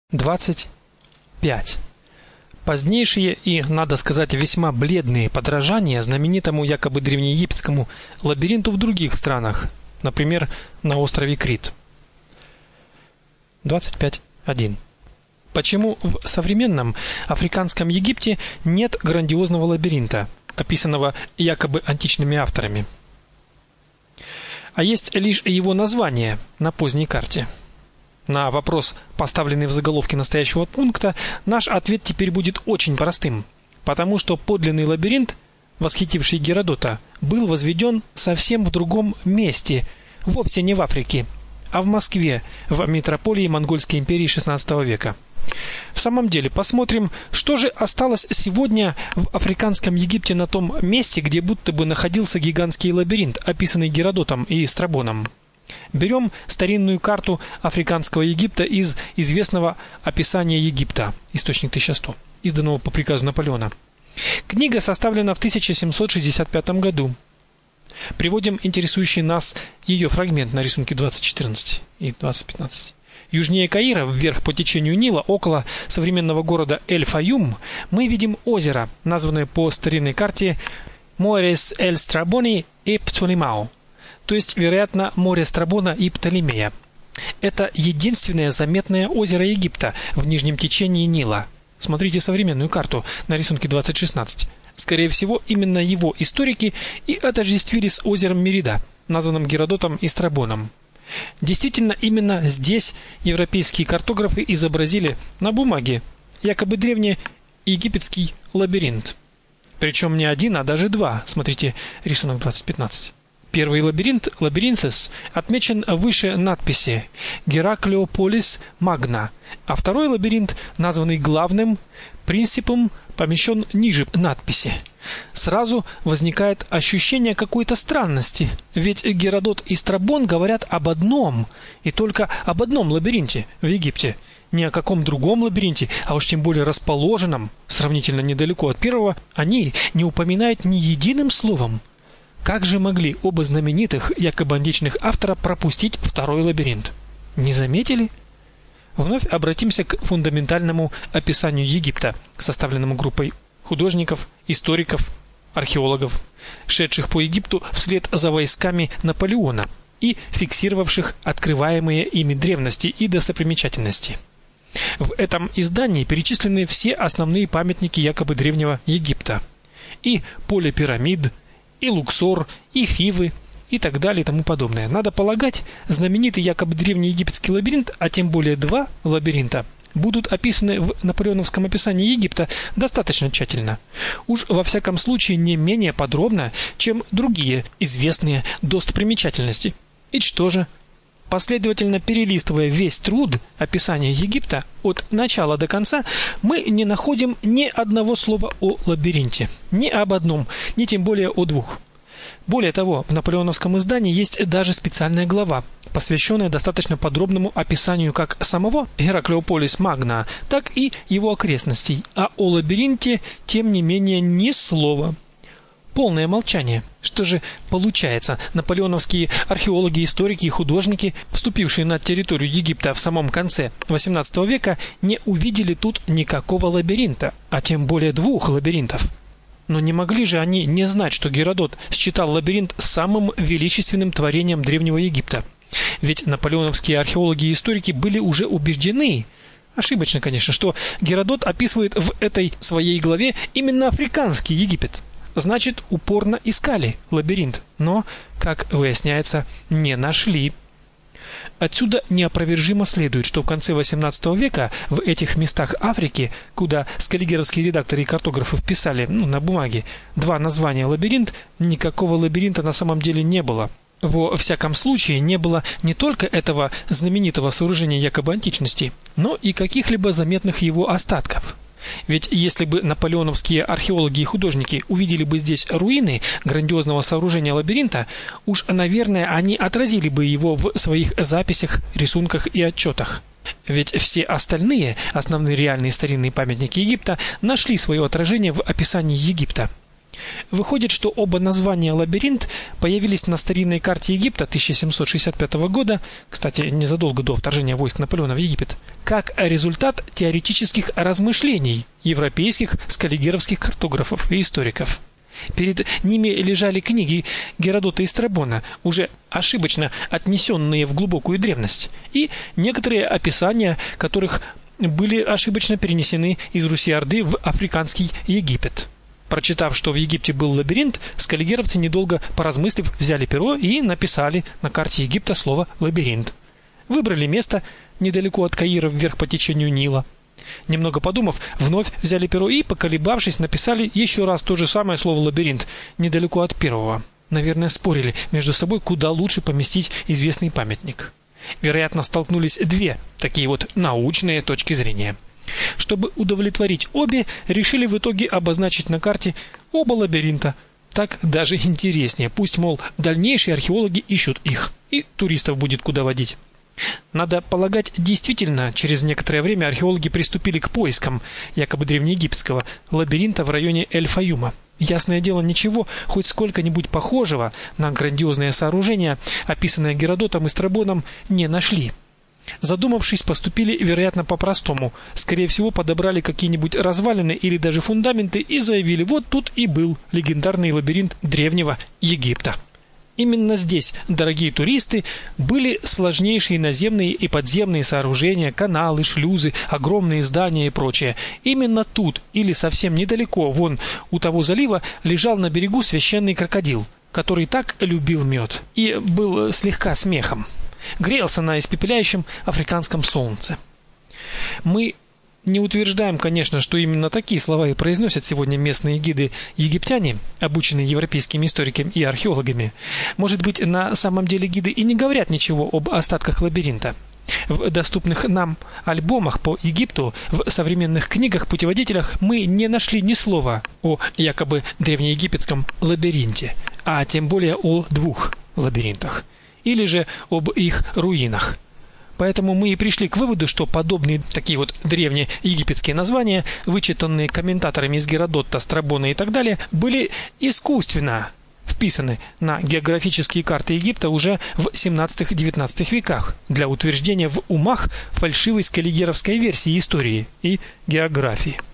25. Позднейшие и, надо сказать, весьма бледные подражания знаменитому якобы древнеегипетскому лабиринту в других странах, например, на острове Крит. 25.1. Почему в современном африканском Египте нет грандиозного лабиринта, описанного якобы античными авторами, а есть лишь его название на поздней карте? На вопрос, поставленный в заголовке настоящего пункта, наш ответ теперь будет очень простым, потому что подлинный лабиринт, восхитивший Геродота, был возведен совсем в другом месте, вовсе не в Африке, а в Москве, в метрополии Монгольской империи XVI века. В самом деле, посмотрим, что же осталось сегодня в африканском Египте на том месте, где будто бы находился гигантский лабиринт, описанный Геродотом и Страбоном. Берем старинную карту африканского Египта из известного описания Египта, источник 1100, изданного по приказу Наполеона. Книга составлена в 1765 году. Приводим интересующий нас ее фрагмент на рисунке 2014 и 2015. Южнее Каира, вверх по течению Нила, около современного города Эль-Фаюм, мы видим озеро, названное по старинной карте Морес эль-Страбони и Птолемау, то есть, вероятно, море Страбона и Птолемея. Это единственное заметное озеро Египта в нижнем течении Нила. Смотрите современную карту на рисунке 2016. Скорее всего, именно его историки и отождествили с озером Мерида, названным Геродотом и Страбоном. Действительно, именно здесь европейские картографы изобразили на бумаге якобы древний египетский лабиринт. Причем не один, а даже два. Смотрите рисунок 2015. Первый лабиринт, лабиринтес, отмечен выше надписи Гераклеополис Магна, а второй лабиринт, названный главным принципом, помещен ниже надписи. Сразу возникает ощущение какой-то странности, ведь Геродот и Страбон говорят об одном, и только об одном лабиринте в Египте, ни о каком другом лабиринте, а уж тем более расположенном, сравнительно недалеко от первого, они не упоминают ни единым словом. Как же могли оба знаменитых якобы античных автора пропустить второй лабиринт? Не заметили? Вновь обратимся к фундаментальному описанию Египта, составленному группой художников, историков, археологов, шедших по Египту вслед за войсками Наполеона и фиксировавших открываемые ими древности и достопримечательности. В этом издании перечислены все основные памятники якобы древнего Египта. И поле пирамид, и Луксор, и Фивы, и так далее и тому подобное. Надо полагать, знаменитый якобы древний египетский лабиринт, а тем более два лабиринта, будут описаны в наполеоновском описании Египта достаточно тщательно. Уж во всяком случае не менее подробно, чем другие известные достопримечательности. И что же? Последовательно перелистывая весь труд описания Египта от начала до конца, мы не находим ни одного слова о лабиринте. Ни об одном, ни тем более о двух. Более того, в наполеоновском издании есть даже специальная глава, посвященная достаточно подробному описанию как самого Гераклеополис Магна, так и его окрестностей, а о лабиринте, тем не менее, ни слова. Полное молчание. Что же получается? Наполеоновские археологи, историки и художники, вступившие на территорию Египта в самом конце XVIII века, не увидели тут никакого лабиринта, а тем более двух лабиринтов. Но не могли же они не знать, что Геродот считал лабиринт самым величественным творением древнего Египта. Ведь наполеоновские археологи и историки были уже убеждены, ошибочно, конечно, что Геродот описывает в этой своей главе именно африканский Египет. Значит, упорно искали лабиринт, но, как выясняется, не нашли. Отсюда неопровержимо следует, что в конце XVIII века в этих местах Африки, куда скаллигеровские редакторы и картографы вписали на бумаге два названия лабиринт, никакого лабиринта на самом деле не было. Во всяком случае, не было не только этого знаменитого сооружения якобы античности, но и каких-либо заметных его остатков. Ведь если бы наполеоновские археологи и художники увидели бы здесь руины грандиозного сооружения лабиринта, уж, наверное, они отразили бы его в своих записях, рисунках и отчетах. Ведь все остальные основные реальные старинные памятники Египта нашли свое отражение в описании Египта. Выходит, что оба названия лабиринт появились на старинной карте Египта 1765 года, кстати, незадолго до вторжения войск Наполеона в Египет, как результат теоретических размышлений европейских скаллигеровских картографов и историков. Перед ними лежали книги Геродота и Страбона, уже ошибочно отнесенные в глубокую древность, и некоторые описания которых были ошибочно перенесены из Руси-Орды в африканский Египет. Прочитав, что в Египте был лабиринт, скаллигеровцы, недолго поразмыслив, взяли перо и написали на карте Египта слово «лабиринт». Выбрали место недалеко от Каира вверх по течению Нила. Немного подумав, вновь взяли перо и, поколебавшись, написали еще раз то же самое слово «лабиринт» недалеко от первого. Наверное, спорили между собой, куда лучше поместить известный памятник. Вероятно, столкнулись две такие вот научные точки зрения. Чтобы удовлетворить обе, решили в итоге обозначить на карте оба лабиринта. Так даже интереснее. Пусть, мол, дальнейшие археологи ищут их, и туристов будет куда водить. Надо полагать, действительно, через некоторое время археологи приступили к поискам якобы древнеегипетского лабиринта в районе Эль-Фаюма. Ясное дело, ничего хоть сколько-нибудь похожего на грандиозное сооружение, описанное Геродотом и Страбоном, не нашли. Задумавшись, поступили, вероятно, по-простому. Скорее всего, подобрали какие-нибудь развалины или даже фундаменты и заявили: вот тут и был легендарный лабиринт древнего Египта. Именно здесь, дорогие туристы, были сложнейшие наземные и подземные сооружения, каналы, шлюзы, огромные здания и прочее. Именно тут, или совсем недалеко, вон у того залива, лежал на берегу священный крокодил, который так любил мед и был слегка смехом. Грелся на испепеляющем африканском солнце. Мы не утверждаем, конечно, что именно такие слова и произносят сегодня местные гиды-египтяне, обученные европейскими историками и археологами. Может быть, на самом деле гиды и не говорят ничего об остатках лабиринта. В доступных нам альбомах по Египту, в современных книгах-путеводителях мы не нашли ни слова о якобы древнеегипетском лабиринте, а тем более о двух лабиринтах, или же об их руинах. Поэтому мы и пришли к выводу, что подобные такие вот древнеегипетские названия, вычитанные комментаторами из Геродота, Страбона и так далее, были искусственно вписаны на географические карты Египта уже в 17-19 веках для утверждения в умах фальшивой скаллигеровской версии истории и географии.